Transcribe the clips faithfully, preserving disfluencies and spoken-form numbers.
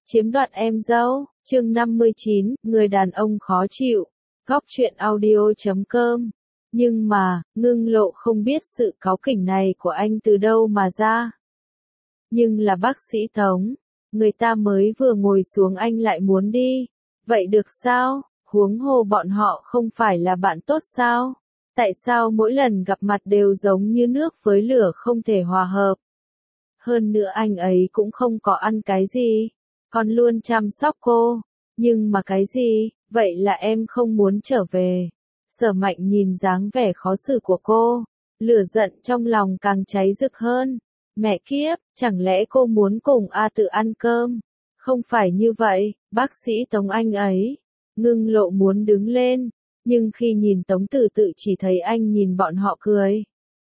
chiếm đoạt em dâu, chương năm mươi chín, người đàn ông khó chịu, góc truyện audio chấm com. Nhưng mà, Ngưng Lộ không biết sự cáu kỉnh này của anh từ đâu mà ra. Nhưng là bác sĩ Tống, người ta mới vừa ngồi xuống anh lại muốn đi. Vậy được sao? Huống hồ bọn họ không phải là bạn tốt sao? Tại sao mỗi lần gặp mặt đều giống như nước với lửa không thể hòa hợp? Hơn nữa anh ấy cũng không có ăn cái gì, còn luôn chăm sóc cô. Nhưng mà cái gì? Vậy là em không muốn trở về. Sở Mạnh nhìn dáng vẻ khó xử của cô, lửa giận trong lòng càng cháy rực hơn. Mẹ kiếp, chẳng lẽ cô muốn cùng A Tự ăn cơm? Không phải như vậy, bác sĩ Tống anh ấy. Ngưng Lộ muốn đứng lên, nhưng khi nhìn Tống Tử Tự chỉ thấy anh nhìn bọn họ cười.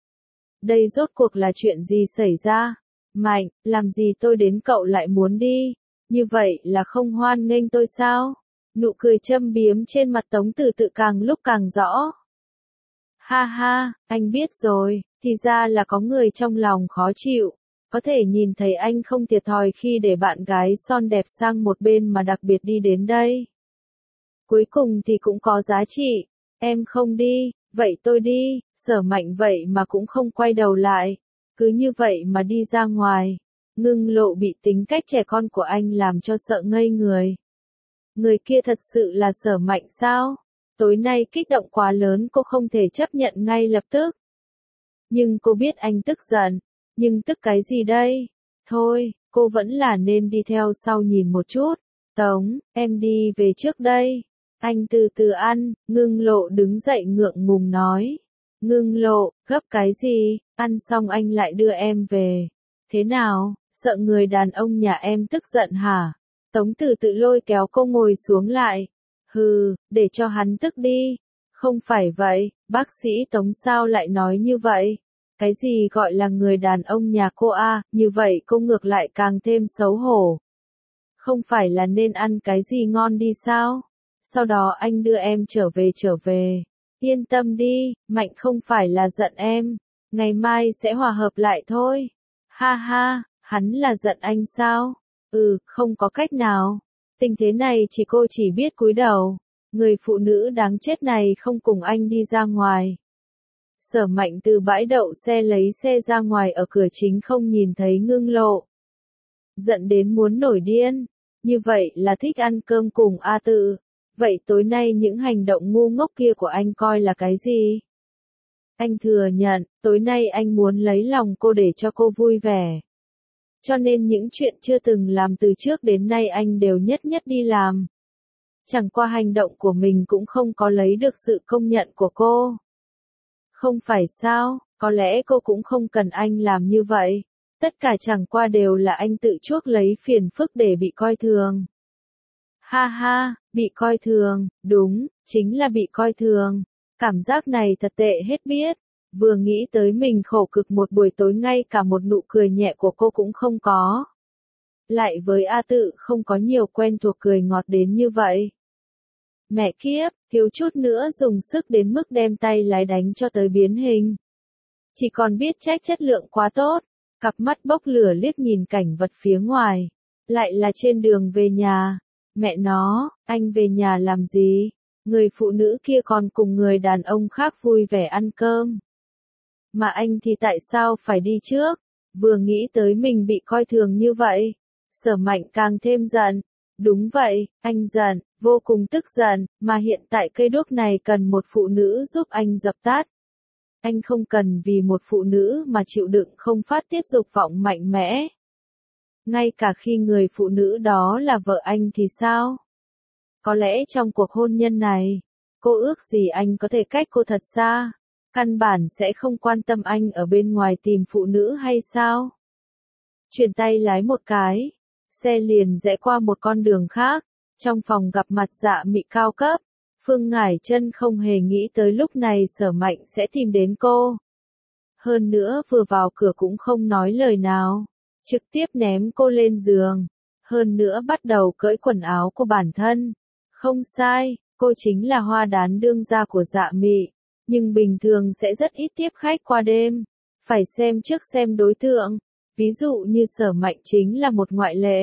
Đây rốt cuộc là chuyện gì xảy ra? Mạnh, làm gì tôi đến cậu lại muốn đi? Như vậy là không hoan nghênh tôi sao? Nụ cười châm biếm trên mặt Tống Tử Tự càng lúc càng rõ. Ha ha, anh biết rồi, thì ra là có người trong lòng khó chịu. Có thể nhìn thấy anh không thiệt thòi khi để bạn gái son đẹp sang một bên mà đặc biệt đi đến đây. Cuối cùng thì cũng có giá trị. Em không đi, vậy tôi đi. Sở Mạnh vậy mà cũng không quay đầu lại. Cứ như vậy mà đi ra ngoài. Ngưng Lộ bị tính cách trẻ con của anh làm cho sợ ngây người. Người kia thật sự là Sở Mạnh sao? Tối nay kích động quá lớn cô không thể chấp nhận ngay lập tức. Nhưng cô biết anh tức giận. Nhưng tức cái gì đây? Thôi, cô vẫn là nên đi theo sau nhìn một chút. Tống, em đi về trước đây. Anh từ từ ăn, Ngưng Lộ đứng dậy ngượng ngùng nói. Ngưng Lộ, gấp cái gì? Ăn xong anh lại đưa em về. Thế nào, sợ người đàn ông nhà em tức giận hả? Tống Tử Tự lôi kéo cô ngồi xuống lại. Hừ, để cho hắn tức đi. Không phải vậy, bác sĩ Tống sao lại nói như vậy? Cái gì gọi là người đàn ông nhà cô a? Như vậy cô ngược lại càng thêm xấu hổ. Không phải là nên ăn cái gì ngon đi sao? Sau đó anh đưa em trở về trở về. Yên tâm đi, Mạnh không phải là giận em. Ngày mai sẽ hòa hợp lại thôi. Ha ha, hắn là giận anh sao? Ừ, không có cách nào. Tình thế này chỉ cô chỉ biết cúi đầu. Người phụ nữ đáng chết này không cùng anh đi ra ngoài. Sở Mạnh từ bãi đậu xe lấy xe ra ngoài ở cửa chính không nhìn thấy Ngưng Lộ. Giận đến muốn nổi điên. Như vậy là thích ăn cơm cùng A Tự. Vậy tối nay những hành động ngu ngốc kia của anh coi là cái gì? Anh thừa nhận, tối nay anh muốn lấy lòng cô để cho cô vui vẻ. Cho nên những chuyện chưa từng làm từ trước đến nay anh đều nhất nhất đi làm. Chẳng qua hành động của mình cũng không có lấy được sự công nhận của cô. Không phải sao, có lẽ cô cũng không cần anh làm như vậy. Tất cả chẳng qua đều là anh tự chuốc lấy phiền phức để bị coi thường. Ha ha, bị coi thường, đúng, chính là bị coi thường. Cảm giác này thật tệ hết biết. Vừa nghĩ tới mình khổ cực một buổi tối ngay cả một nụ cười nhẹ của cô cũng không có. Lại với A Tự không có nhiều quen thuộc cười ngọt đến như vậy. Mẹ kiếp, thiếu chút nữa dùng sức đến mức đem tay lái đánh cho tới biến hình. Chỉ còn biết trách chất lượng quá tốt. Cặp mắt bốc lửa liếc nhìn cảnh vật phía ngoài. Lại là trên đường về nhà. Mẹ nó, anh về nhà làm gì? Người phụ nữ kia còn cùng người đàn ông khác vui vẻ ăn cơm. Mà anh thì tại sao phải đi trước? Vừa nghĩ tới mình bị coi thường như vậy. Sở Mạnh càng thêm giận. Đúng vậy, anh giận, vô cùng tức giận, mà hiện tại cây đuốc này cần một phụ nữ giúp anh dập tắt. Anh không cần vì một phụ nữ mà chịu đựng không phát tiết dục vọng mạnh mẽ. Ngay cả khi người phụ nữ đó là vợ anh thì sao? Có lẽ trong cuộc hôn nhân này, cô ước gì anh có thể cách cô thật xa, căn bản sẽ không quan tâm anh ở bên ngoài tìm phụ nữ hay sao? Chuyển tay lái một cái, xe liền rẽ qua một con đường khác, trong phòng gặp mặt Dạ Mị cao cấp. Phương Ngải Chân không hề nghĩ tới lúc này Sở Mạnh sẽ tìm đến cô. Hơn nữa vừa vào cửa cũng không nói lời nào, trực tiếp ném cô lên giường. Hơn nữa bắt đầu cởi quần áo của bản thân. Không sai, cô chính là hoa đán đương gia của Dạ Mị, nhưng bình thường sẽ rất ít tiếp khách qua đêm. Phải xem trước xem đối tượng, ví dụ như Sở Mạnh chính là một ngoại lệ.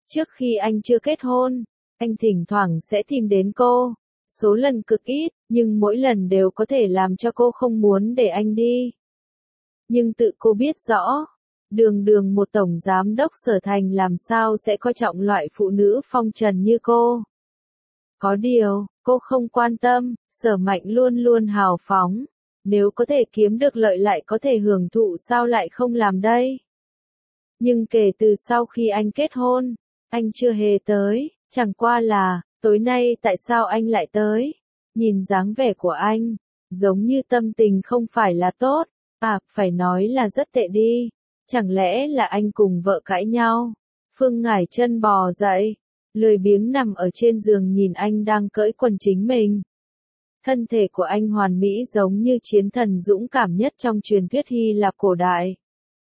Trước khi anh chưa kết hôn, anh thỉnh thoảng sẽ tìm đến cô. Số lần cực ít, nhưng mỗi lần đều có thể làm cho cô không muốn để anh đi. Nhưng tự cô biết rõ, đường đường một tổng giám đốc Sở Thành làm sao sẽ coi trọng loại phụ nữ phong trần như cô. Có điều, cô không quan tâm, Sở Mạnh luôn luôn hào phóng. Nếu có thể kiếm được lợi lại có thể hưởng thụ sao lại không làm đây. Nhưng kể từ sau khi anh kết hôn, anh chưa hề tới, chẳng qua là, tối nay tại sao anh lại tới? Nhìn dáng vẻ của anh, giống như tâm tình không phải là tốt, à, phải nói là rất tệ đi. Chẳng lẽ là anh cùng vợ cãi nhau? Phương Ngải Chân bò dậy, lười biếng nằm ở trên giường nhìn anh đang cởi quần chính mình. Thân thể của anh hoàn mỹ giống như chiến thần dũng cảm nhất trong truyền thuyết Hy Lạp cổ đại.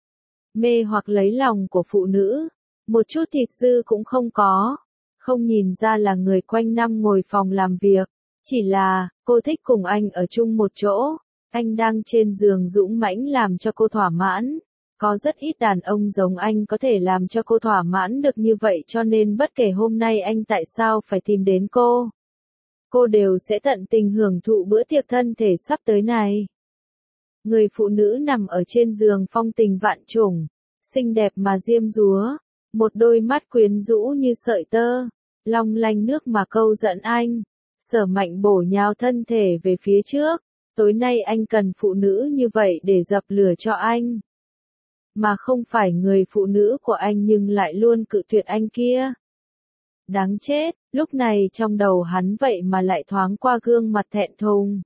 Mê hoặc lấy lòng của phụ nữ, một chút thịt dư cũng không có. Không nhìn ra là người quanh năm ngồi phòng làm việc, chỉ là, cô thích cùng anh ở chung một chỗ. Anh đang trên giường dũng mãnh làm cho cô thỏa mãn. Có rất ít đàn ông giống anh có thể làm cho cô thỏa mãn được như vậy cho nên bất kể hôm nay anh tại sao phải tìm đến cô. Cô đều sẽ tận tình hưởng thụ bữa tiệc thân thể sắp tới này. Người phụ nữ nằm ở trên giường phong tình vạn trùng, xinh đẹp mà diêm dúa, một đôi mắt quyến rũ như sợi tơ, long lanh nước mà câu dẫn anh. Sở Mạnh bổ nhào thân thể về phía trước, tối nay anh cần phụ nữ như vậy để dập lửa cho anh. Mà không phải người phụ nữ của anh nhưng lại luôn cự tuyệt anh kia. Đáng chết, lúc này trong đầu hắn vậy mà lại thoáng qua gương mặt thẹn thùng.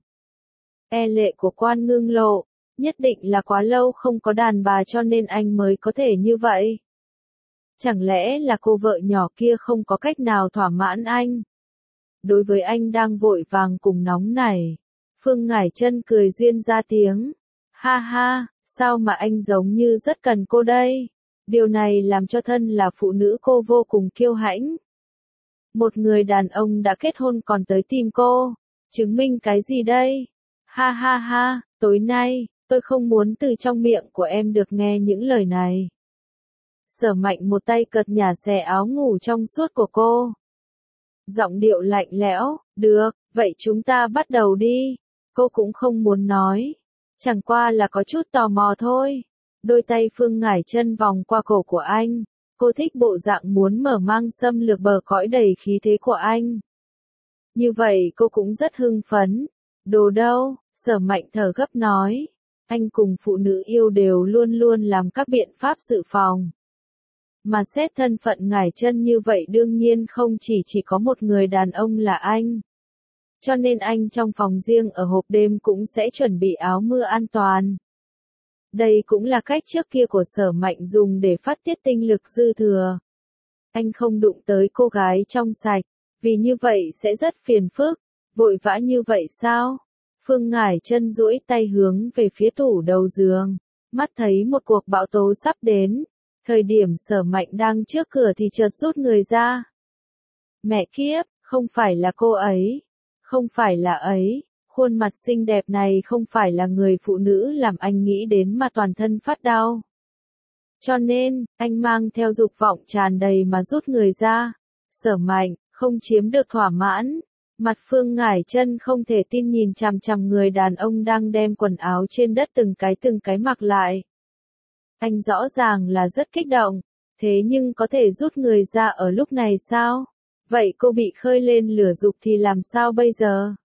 E lệ của Quan Ngưng Lộ, nhất định là quá lâu không có đàn bà cho nên anh mới có thể như vậy. Chẳng lẽ là cô vợ nhỏ kia không có cách nào thỏa mãn anh? Đối với anh đang vội vàng cùng nóng này, Phương Ngải Chân cười duyên ra tiếng. Ha ha, sao mà anh giống như rất cần cô đây? Điều này làm cho thân là phụ nữ cô vô cùng kiêu hãnh. Một người đàn ông đã kết hôn còn tới tìm cô, chứng minh cái gì đây? Ha ha ha, tối nay, tôi không muốn từ trong miệng của em được nghe những lời này. Sở Mạnh một tay cật nhả xẻ áo ngủ trong suốt của cô. Giọng điệu lạnh lẽo, được, vậy chúng ta bắt đầu đi. Cô cũng không muốn nói, chẳng qua là có chút tò mò thôi. Đôi tay Phương Ngải Chân vòng qua cổ của anh. Cô thích bộ dạng muốn mở mang xâm lược bờ cõi đầy khí thế của anh. Như vậy cô cũng rất hưng phấn. Đồ đâu, Sở Mạnh thở gấp nói. Anh cùng phụ nữ yêu đều luôn luôn làm các biện pháp dự phòng. Mà xét thân phận Ngải Chân như vậy đương nhiên không chỉ chỉ có một người đàn ông là anh. Cho nên anh trong phòng riêng ở hộp đêm cũng sẽ chuẩn bị áo mưa an toàn. Đây cũng là cách trước kia của Sở Mạnh dùng để phát tiết tinh lực dư thừa. Anh không đụng tới cô gái trong sạch, vì như vậy sẽ rất phiền phức. Vội vã như vậy sao? Phương Ngải Chân duỗi tay hướng về phía tủ đầu giường, mắt thấy một cuộc bão tố sắp đến. Thời điểm Sở Mạnh đang trước cửa thì chợt rút người ra. Mẹ kiếp, không phải là cô ấy, không phải là ấy. Khuôn mặt xinh đẹp này không phải là người phụ nữ làm anh nghĩ đến mà toàn thân phát đau. Cho nên, anh mang theo dục vọng tràn đầy mà rút người ra. Sở Mạnh, không chiếm được thỏa mãn. Mặt Phương Ngải Chân không thể tin nhìn chằm chằm người đàn ông đang đem quần áo trên đất từng cái từng cái mặc lại. Anh rõ ràng là rất kích động, thế nhưng có thể rút người ra ở lúc này sao? Vậy cô bị khơi lên lửa dục thì làm sao bây giờ?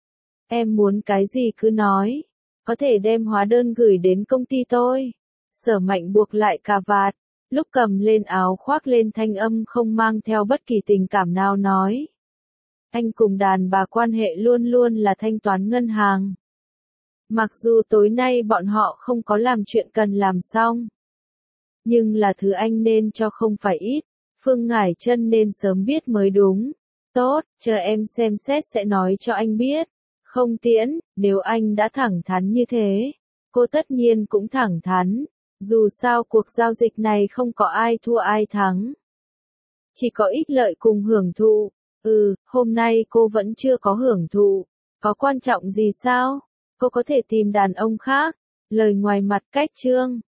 Em muốn cái gì cứ nói, có thể đem hóa đơn gửi đến công ty tôi. Sở Mạnh buộc lại cà vạt, lúc cầm lên áo khoác lên thanh âm không mang theo bất kỳ tình cảm nào nói. Anh cùng đàn bà quan hệ luôn luôn là thanh toán ngân hàng. Mặc dù tối nay bọn họ không có làm chuyện cần làm xong, nhưng là thứ anh nên cho không phải ít. Phương Ngải Chân nên sớm biết mới đúng. Tốt, chờ em xem xét sẽ nói cho anh biết. Không tiễn, nếu anh đã thẳng thắn như thế, cô tất nhiên cũng thẳng thắn. Dù sao cuộc giao dịch này không có ai thua ai thắng, chỉ có ích lợi cùng hưởng thụ. Ừ, hôm nay cô vẫn chưa có hưởng thụ. Có quan trọng gì sao? Cô có thể tìm đàn ông khác. Lời ngoài mặt cách trương.